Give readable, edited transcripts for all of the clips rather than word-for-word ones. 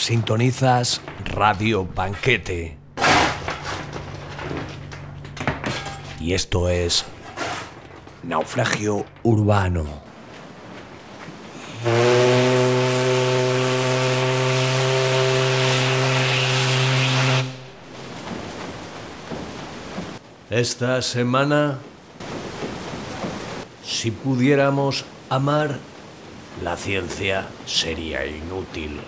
Sintonizas Radio Banquete. Y esto es Naufragio Urbano. Esta semana, si pudiéramos amar, la ciencia sería inútil.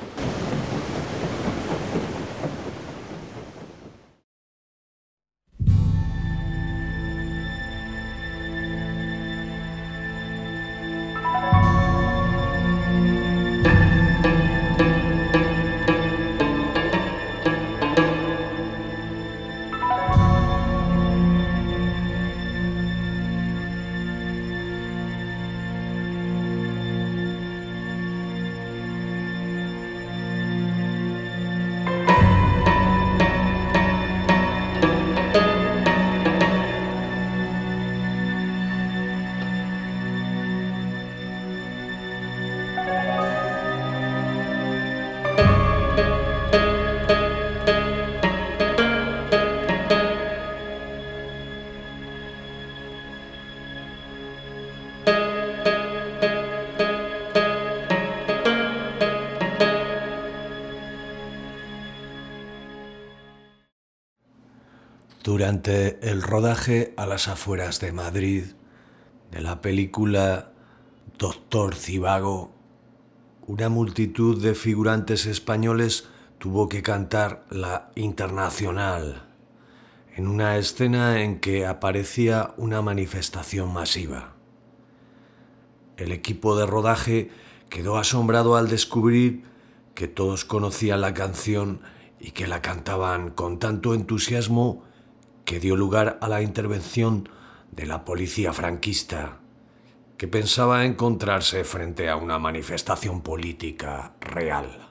Durante el rodaje a las afueras de Madrid de la película Doctor Zhivago, una multitud de figurantes españoles tuvo que cantar la Internacional en una escena en que aparecía una manifestación masiva. El equipo de rodaje quedó asombrado al descubrir que todos conocían la canción y que la cantaban con tanto entusiasmo que dio lugar a la intervención de la policía franquista, que pensaba encontrarse frente a una manifestación política real.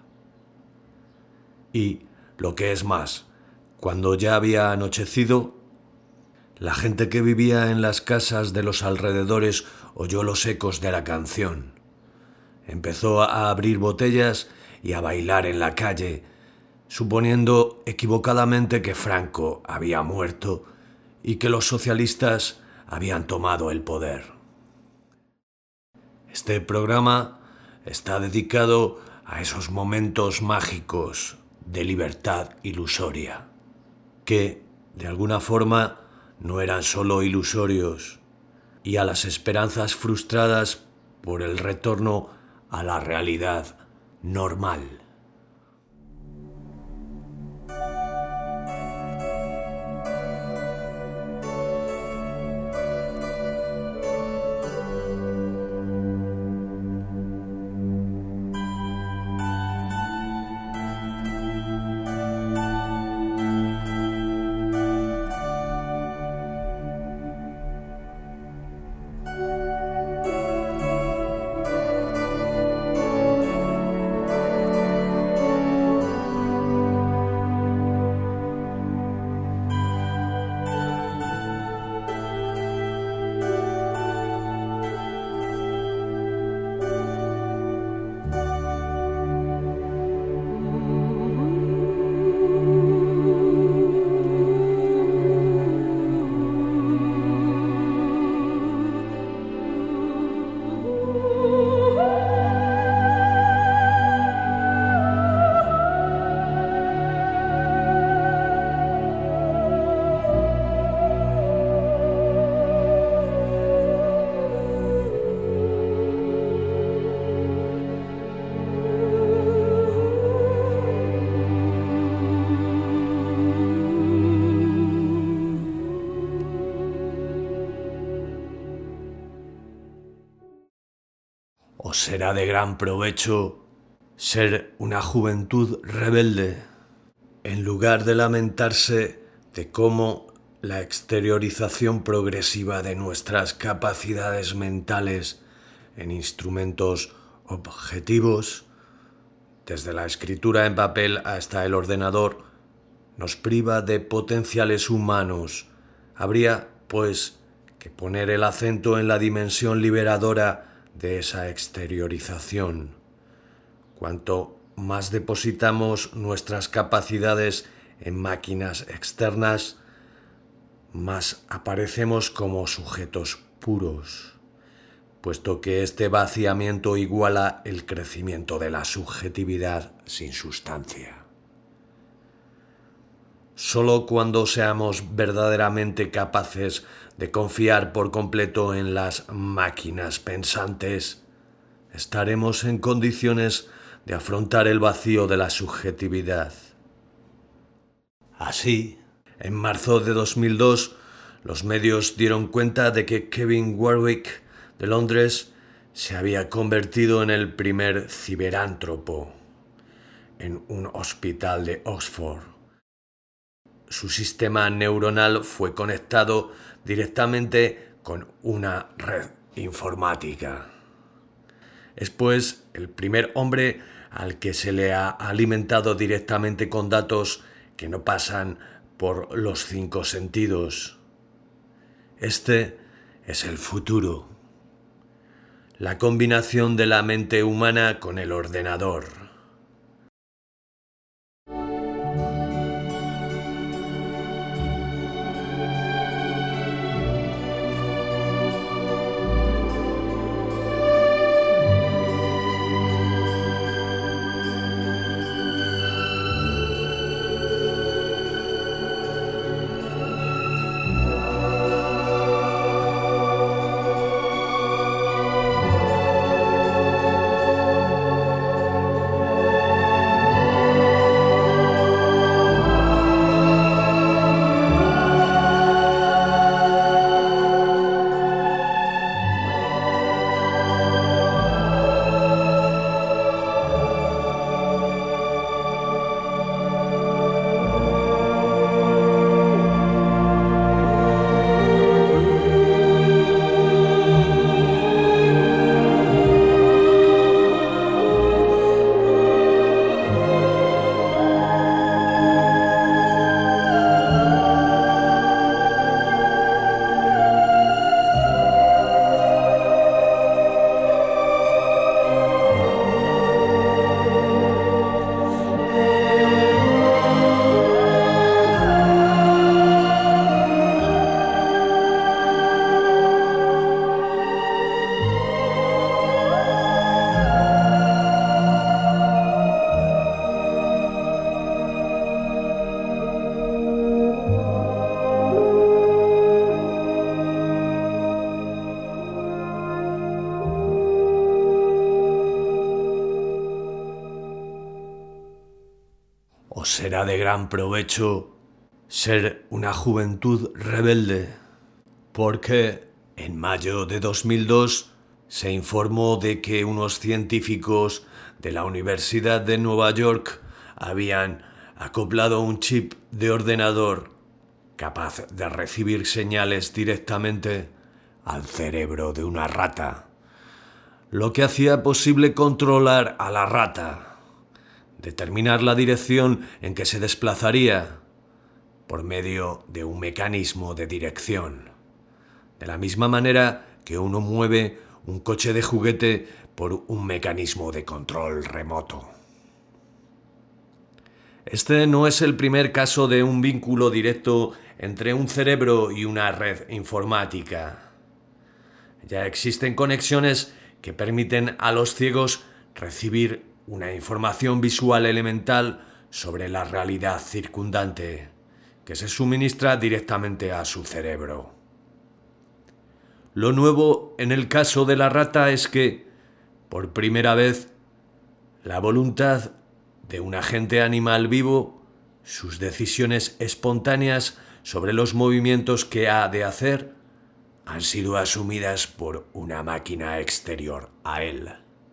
Y, lo que es más, cuando ya había anochecido, la gente que vivía en las casas de los alrededores oyó los ecos de la canción. Empezó a abrir botellas y a bailar en la calle, suponiendo equivocadamente que Franco había muerto y que los socialistas habían tomado el poder. Este programa está dedicado a esos momentos mágicos de libertad ilusoria, que, de alguna forma, no eran solo ilusorios, y a las esperanzas frustradas por el retorno a la realidad normal. Os será de gran provecho ser una juventud rebelde, en lugar de lamentarse de cómo la exteriorización progresiva de nuestras capacidades mentales en instrumentos objetivos, desde la escritura en papel hasta el ordenador, nos priva de potenciales humanos. Habría, pues, que poner el acento en la dimensión liberadora de esa exteriorización. Cuanto más depositamos nuestras capacidades en máquinas externas, más aparecemos como sujetos puros, puesto que este vaciamiento iguala el crecimiento de la subjetividad sin sustancia. Solo cuando seamos verdaderamente capaces de confiar por completo en las máquinas pensantes, estaremos en condiciones de afrontar el vacío de la subjetividad. Así, en marzo de 2002, los medios dieron cuenta de que Kevin Warwick, de Londres, se había convertido en el primer ciberántropo en un hospital de Oxford. Su sistema neuronal fue conectado directamente con una red informática. Es pues el primer hombre al que se le ha alimentado directamente con datos que no pasan por los 5 sentidos. Este es el futuro. La combinación de la mente humana con el ordenador. Os será de gran provecho ser una juventud rebelde, porque en mayo de 2002 se informó de que unos científicos de la Universidad de Nueva York habían acoplado un chip de ordenador capaz de recibir señales directamente al cerebro de una rata, lo que hacía posible controlar a la rata, determinar la dirección en que se desplazaría por medio de un mecanismo de dirección, de la misma manera que uno mueve un coche de juguete por un mecanismo de control remoto. Este no es el primer caso de un vínculo directo entre un cerebro y una red informática. Ya existen conexiones que permiten a los ciegos recibir una información visual elemental sobre la realidad circundante, que se suministra directamente a su cerebro. Lo nuevo en el caso de la rata es que, por primera vez, la voluntad de un agente animal vivo, sus decisiones espontáneas sobre los movimientos que ha de hacer, han sido asumidas por una máquina exterior a él.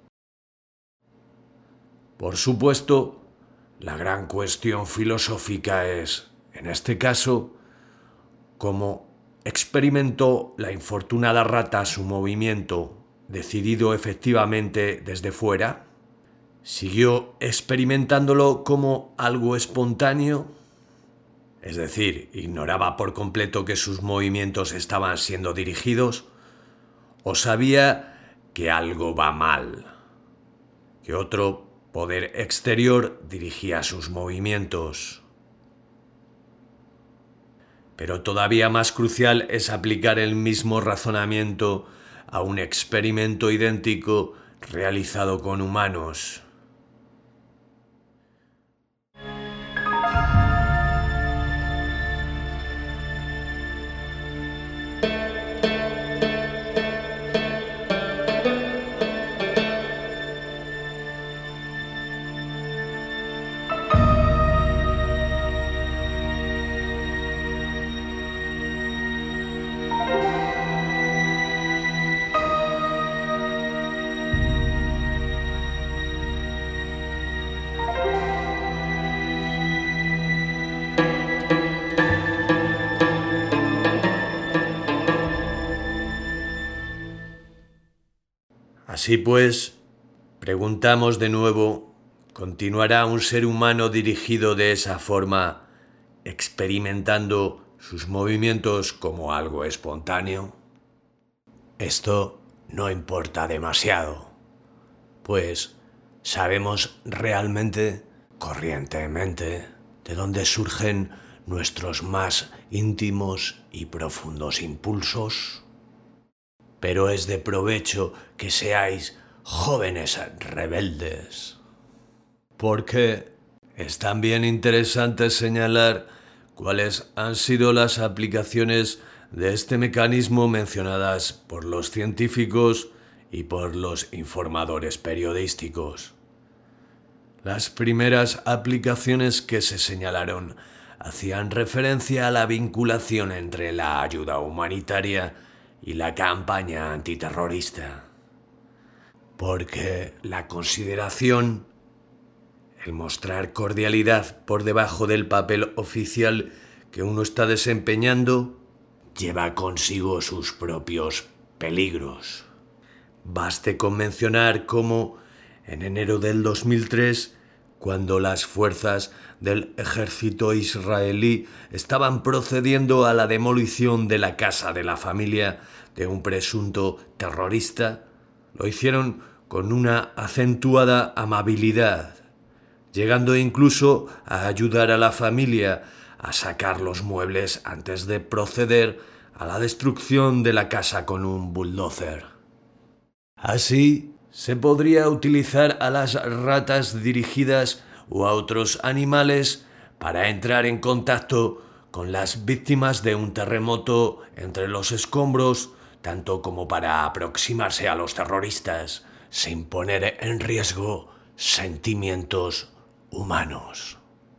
Por supuesto, la gran cuestión filosófica es, en este caso, cómo experimentó la infortunada rata su movimiento, decidido efectivamente desde fuera. ¿Siguió experimentándolo como algo espontáneo? Es decir, ¿ignoraba por completo que sus movimientos estaban siendo dirigidos? ¿O sabía que algo va mal? Que otro poder exterior dirigía sus movimientos. Pero todavía más crucial es aplicar el mismo razonamiento a un experimento idéntico realizado con humanos. Así pues, preguntamos de nuevo, ¿continuará un ser humano dirigido de esa forma, experimentando sus movimientos como algo espontáneo? Esto no importa demasiado, pues sabemos realmente, corrientemente, de dónde surgen nuestros más íntimos y profundos impulsos. Pero es de provecho que seáis jóvenes rebeldes, porque es también interesante señalar cuáles han sido las aplicaciones de este mecanismo mencionadas por los científicos y por los informadores periodísticos. Las primeras aplicaciones que se señalaron hacían referencia a la vinculación entre la ayuda humanitaria y la campaña antiterrorista, porque la consideración, el mostrar cordialidad por debajo del papel oficial que uno está desempeñando, lleva consigo sus propios peligros. Baste con mencionar cómo, en enero del 2003, cuando las fuerzas del ejército israelí estaban procediendo a la demolición de la casa de la familia de un presunto terrorista, lo hicieron con una acentuada amabilidad, llegando incluso a ayudar a la familia a sacar los muebles antes de proceder a la destrucción de la casa con un bulldozer. Así, se podría utilizar a las ratas dirigidas o a otros animales para entrar en contacto con las víctimas de un terremoto entre los escombros, tanto como para aproximarse a los terroristas sin poner en riesgo sentimientos humanos.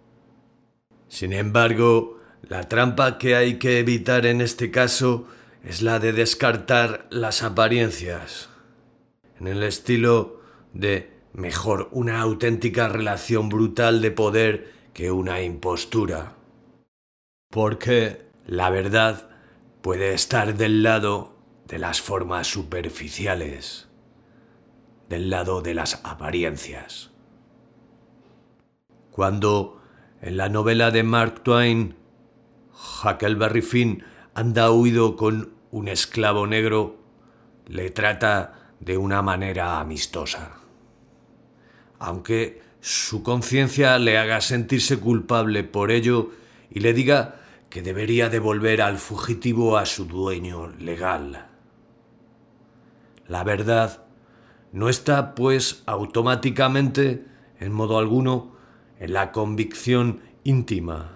Sin embargo, la trampa que hay que evitar en este caso es la de descartar las apariencias, en el estilo de mejor una auténtica relación brutal de poder que una impostura. Porque la verdad puede estar del lado de las formas superficiales, del lado de las apariencias. Cuando en la novela de Mark Twain, Huckleberry Finn anda huido con un esclavo negro, le trata de una manera amistosa, aunque su conciencia le haga sentirse culpable por ello y le diga que debería devolver al fugitivo a su dueño legal. La verdad no está, pues, automáticamente, en modo alguno, en la convicción íntima.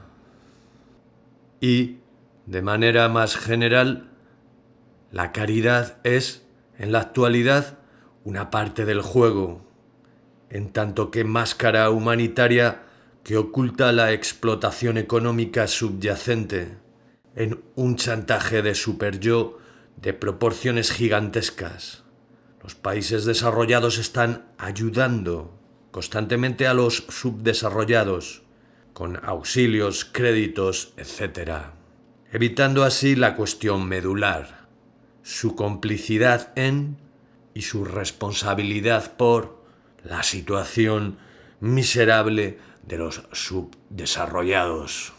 Y, de manera más general, la caridad es, en la actualidad, una parte del juego, en tanto que máscara humanitaria que oculta la explotación económica subyacente en un chantaje de superyo de proporciones gigantescas. Los países desarrollados están ayudando constantemente a los subdesarrollados con auxilios, créditos, etc., evitando así la cuestión medular, su complicidad en y su responsabilidad por la situación miserable de los subdesarrollados.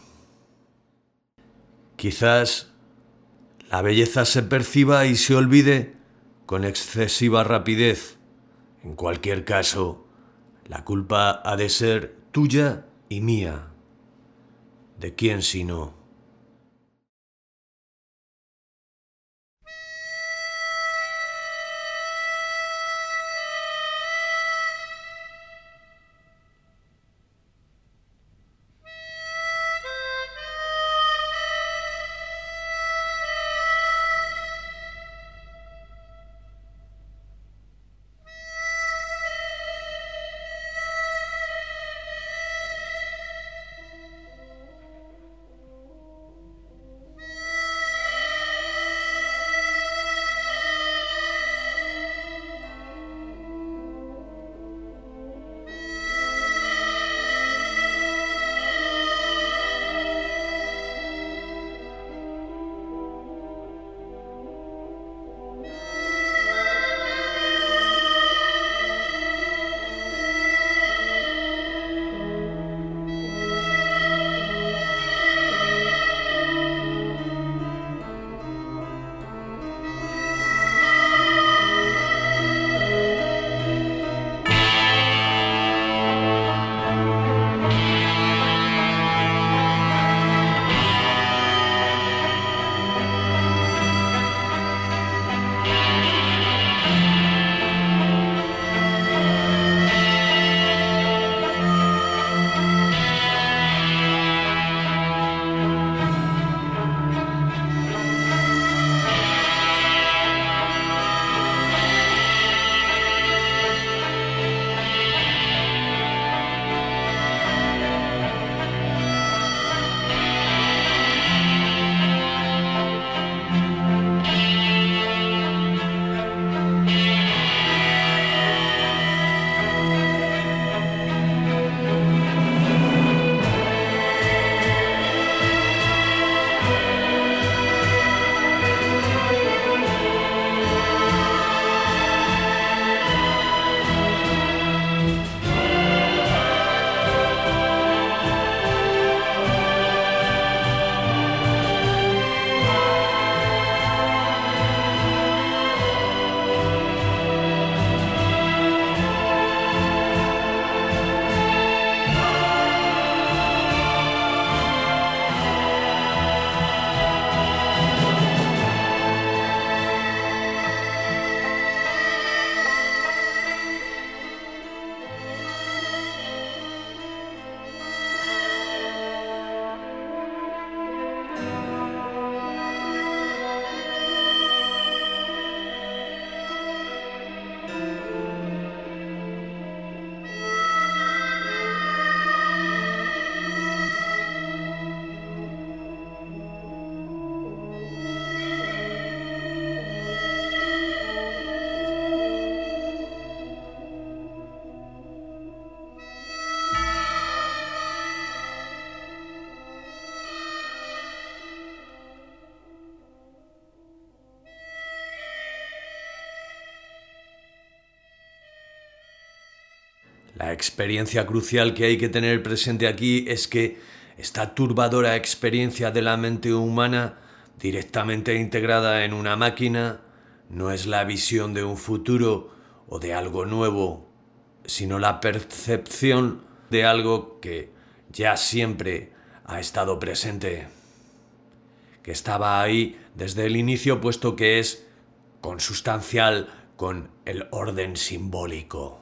Quizás la belleza se perciba y se olvide con excesiva rapidez. En cualquier caso, La culpa ha de ser tuya y mía. ¿De quién si no? La experiencia crucial que hay que tener presente aquí es que esta turbadora experiencia de la mente humana, directamente integrada en una máquina, no es la visión de un futuro o de algo nuevo, sino la percepción de algo que ya siempre ha estado presente, que estaba ahí desde el inicio, puesto que es consustancial con el orden simbólico.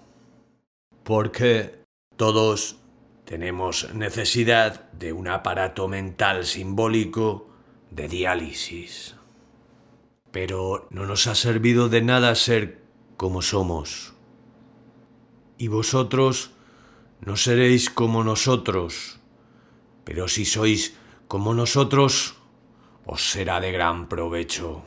Porque todos tenemos necesidad de un aparato mental simbólico de diálisis. Pero no nos ha servido de nada ser como somos. Y vosotros no seréis como nosotros, pero si sois como nosotros, os será de gran provecho.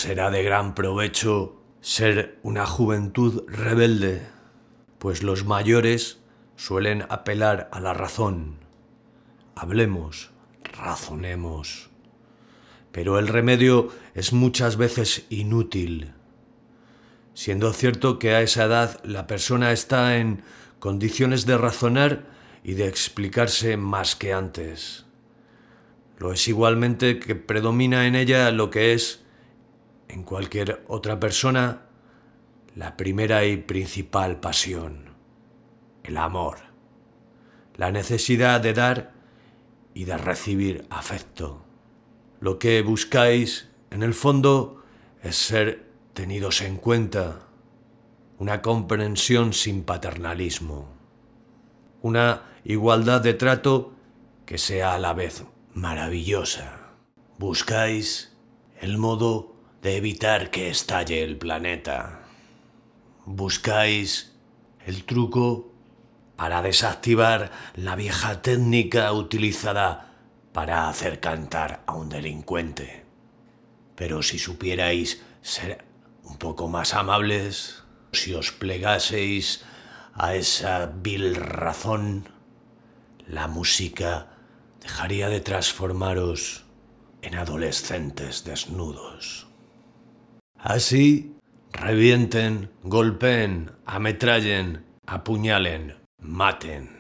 será de gran provecho ser una juventud rebelde, pues los mayores suelen apelar a la razón. Hablemos, razonemos. Pero el remedio es muchas veces inútil, siendo cierto que a esa edad la persona está en condiciones de razonar y de explicarse más que antes. Lo es igualmente que predomina en ella lo que es, en cualquier otra persona, la primera y principal pasión, el amor, la necesidad de dar y de recibir afecto. Lo que buscáis, en el fondo, es ser tenidos en cuenta, una comprensión sin paternalismo, una igualdad de trato que sea a la vez maravillosa. Buscáis el modo de evitar que estalle el planeta. Buscáis el truco para desactivar la vieja técnica utilizada para hacer cantar a un delincuente. Pero si supierais ser un poco más amables, si os plegaseis a esa vil razón, la música dejaría de transformaros en adolescentes desnudos. Así, revienten, golpeen, ametrallen, apuñalen, maten.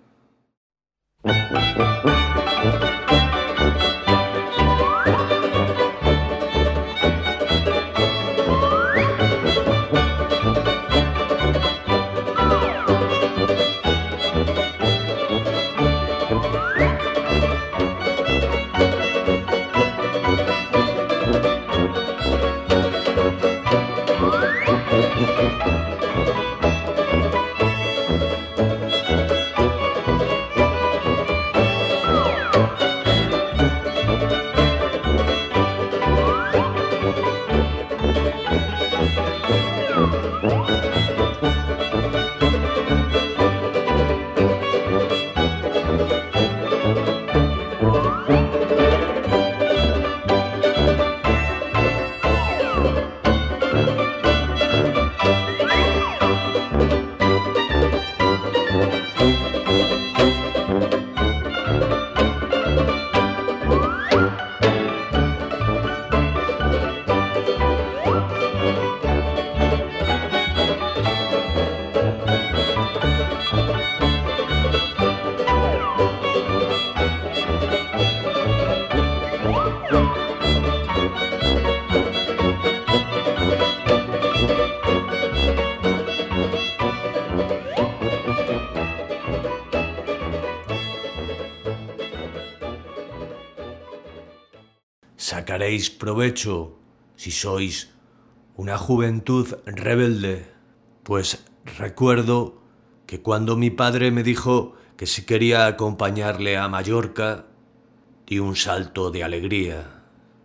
Sacaréis provecho si sois una juventud rebelde, pues recuerdo que cuando mi padre me dijo que si quería acompañarle a Mallorca, di un salto de alegría,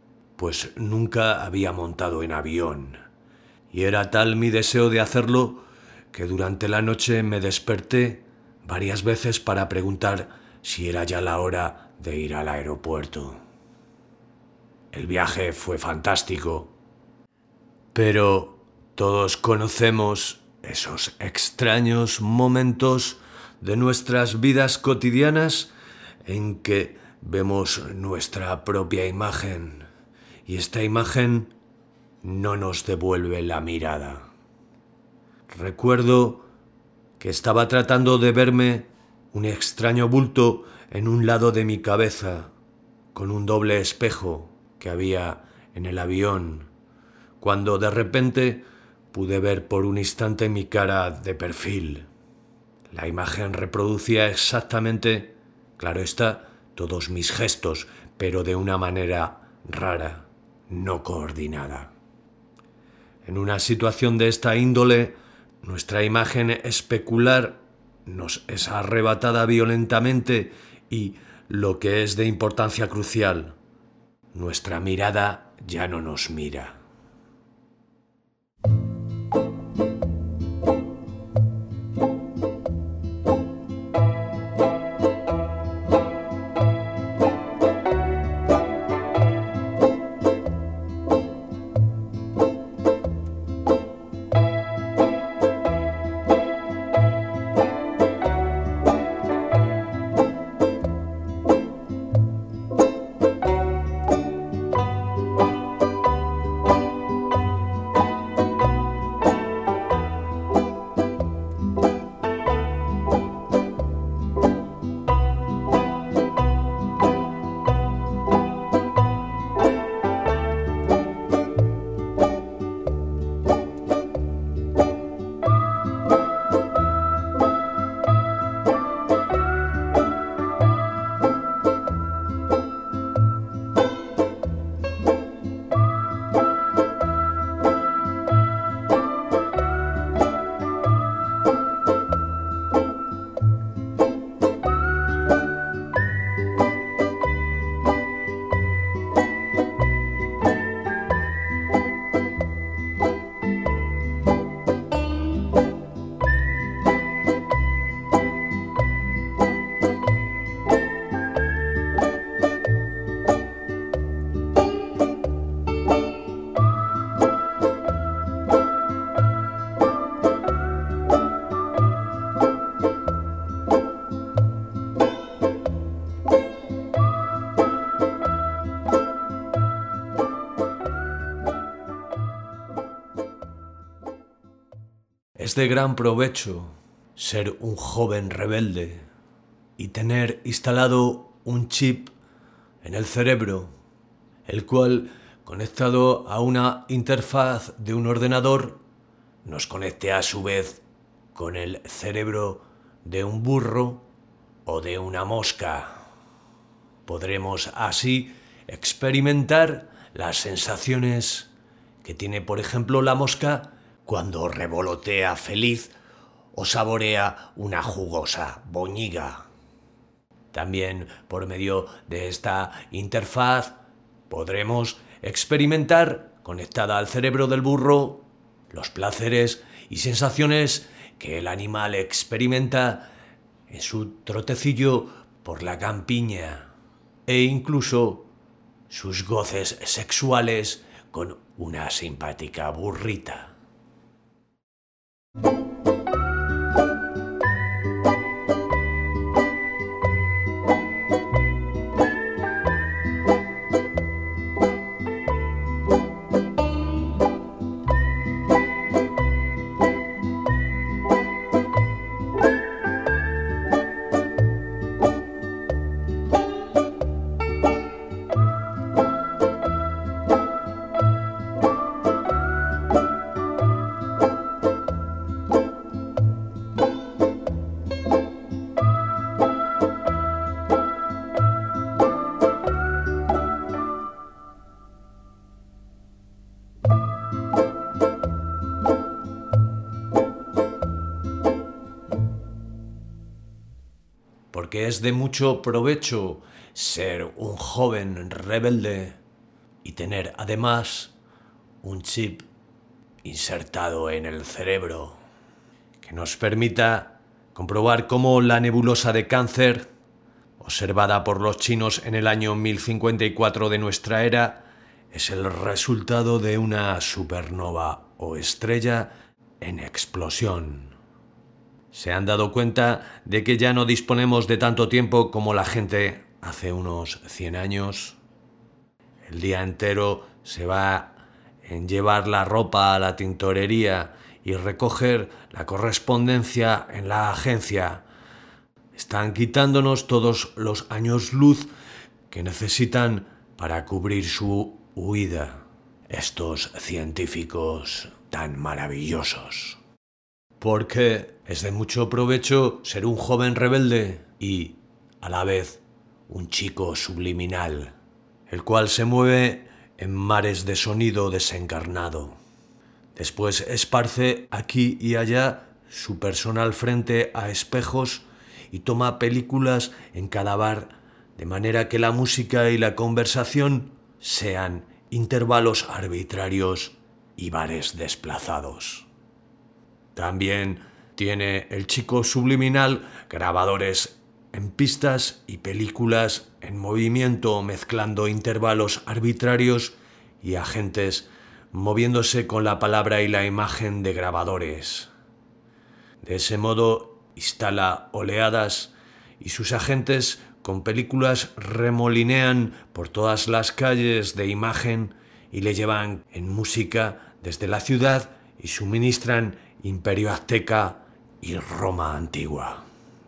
pues nunca había montado en avión, y era tal mi deseo de hacerlo que durante la noche me desperté varias veces para preguntar si era ya la hora de ir al aeropuerto. El viaje fue fantástico, pero todos conocemos esos extraños momentos de nuestras vidas cotidianas en que vemos nuestra propia imagen y esta imagen no nos devuelve la mirada. Recuerdo que estaba tratando de verme un extraño bulto en un lado de mi cabeza, con un doble espejo que había en el avión, cuando de repente pude ver por un instante mi cara de perfil. La imagen reproducía exactamente, claro está, todos mis gestos, pero de una manera rara, no coordinada. En una situación de esta índole, nuestra imagen especular nos es arrebatada violentamente y, lo que es de importancia crucial, nuestra mirada ya no nos mira. es de gran provecho ser un joven rebelde y tener instalado un chip en el cerebro, el cual, conectado a una interfaz de un ordenador, nos conecte a su vez con el cerebro de un burro o de una mosca. Podremos así experimentar las sensaciones que tiene, por ejemplo, la mosca cuando revolotea feliz o saborea una jugosa boñiga. También por medio de esta interfaz podremos experimentar, conectada al cerebro del burro, los placeres y sensaciones que el animal experimenta en su trotecillo por la campiña, e incluso sus goces sexuales con una simpática burrita. Porque es de mucho provecho ser un joven rebelde y tener además un chip insertado en el cerebro que nos permita comprobar cómo la nebulosa de Cáncer, observada por los chinos en el año 1054 de nuestra era, es el resultado de una supernova o estrella en explosión. Se han dado cuenta de que ya no disponemos de tanto tiempo como la gente hace unos 100 años. El día entero se va en llevar la ropa a la tintorería y recoger la correspondencia en la agencia. Están quitándonos todos los años luz que necesitan para cubrir su huida estos científicos tan maravillosos. Porque es de mucho provecho ser un joven rebelde y, a la vez, un chico subliminal, el cual se mueve en mares de sonido desencarnado. Después esparce aquí y allá su personal frente a espejos y toma películas en cada bar, de manera que la música y la conversación sean intervalos arbitrarios y bares desplazados. También tiene el chico subliminal grabadores en pistas y películas en movimiento, mezclando intervalos arbitrarios y agentes moviéndose con la palabra y la imagen de grabadores. De ese modo instala oleadas y sus agentes con películas remolinean por todas las calles de imagen y le llevan en música desde la ciudad y suministran Imperio Azteca y Roma antigua.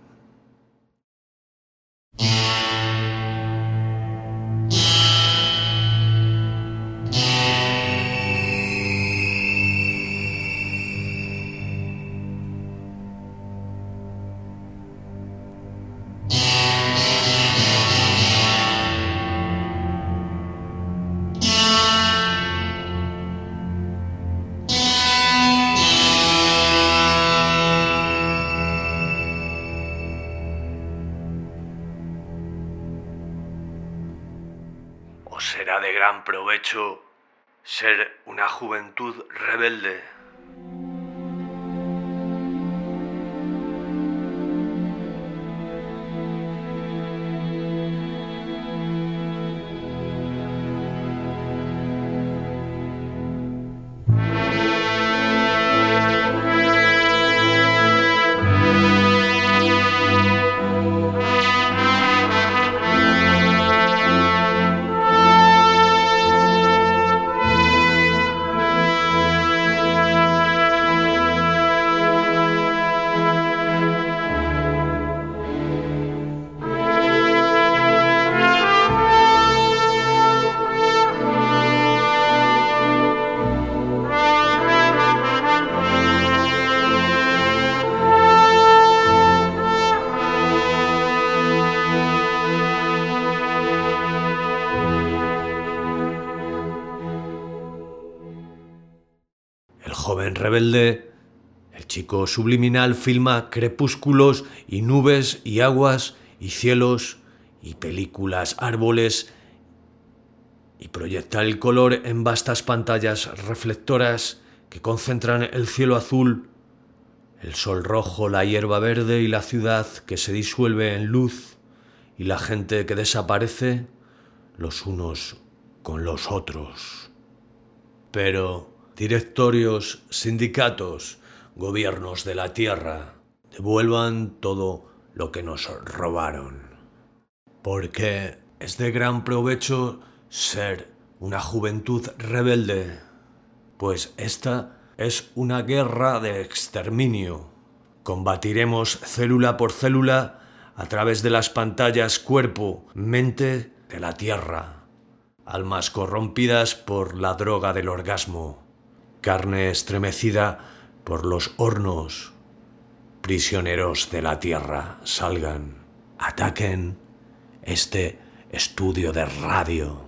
Os será de gran provecho ser una juventud rebelde. En Rebelde, el chico subliminal filma crepúsculos y nubes y aguas y cielos y películas, árboles, y proyecta el color en vastas pantallas reflectoras que concentran el cielo azul, el sol rojo, la hierba verde y la ciudad que se disuelve en luz y la gente que desaparece los unos con los otros. Pero directorios, sindicatos, gobiernos de la tierra, devuelvan todo lo que nos robaron. Porque es de gran provecho ser una juventud rebelde, pues esta es una guerra de exterminio. Combatiremos célula por célula a través de las pantallas cuerpo, mente de la tierra. Almas corrompidas por la droga del orgasmo, carne estremecida por los hornos. Prisioneros de la tierra, salgan, ataquen este estudio de radio.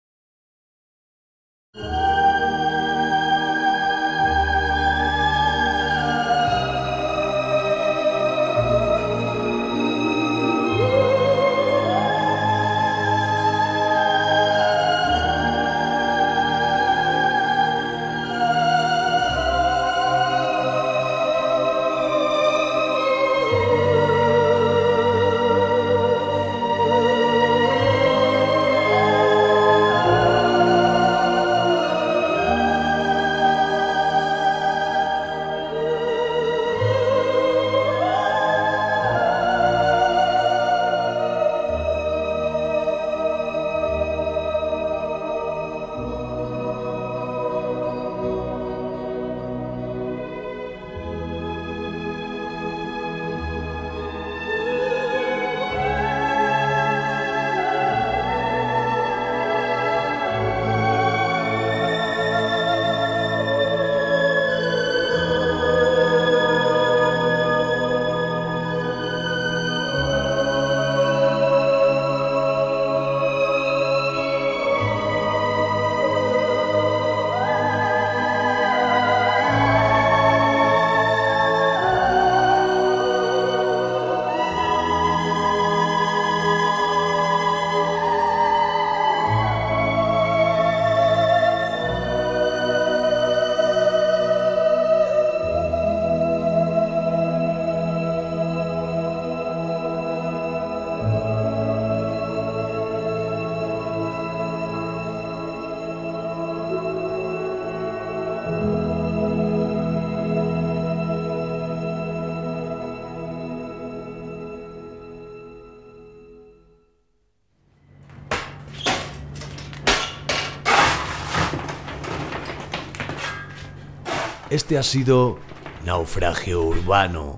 Este ha sido Naufragio Urbano,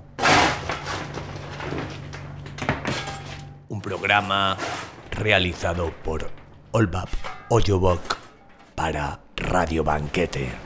un programa realizado por Olbap Oyobok para Radio Banquete.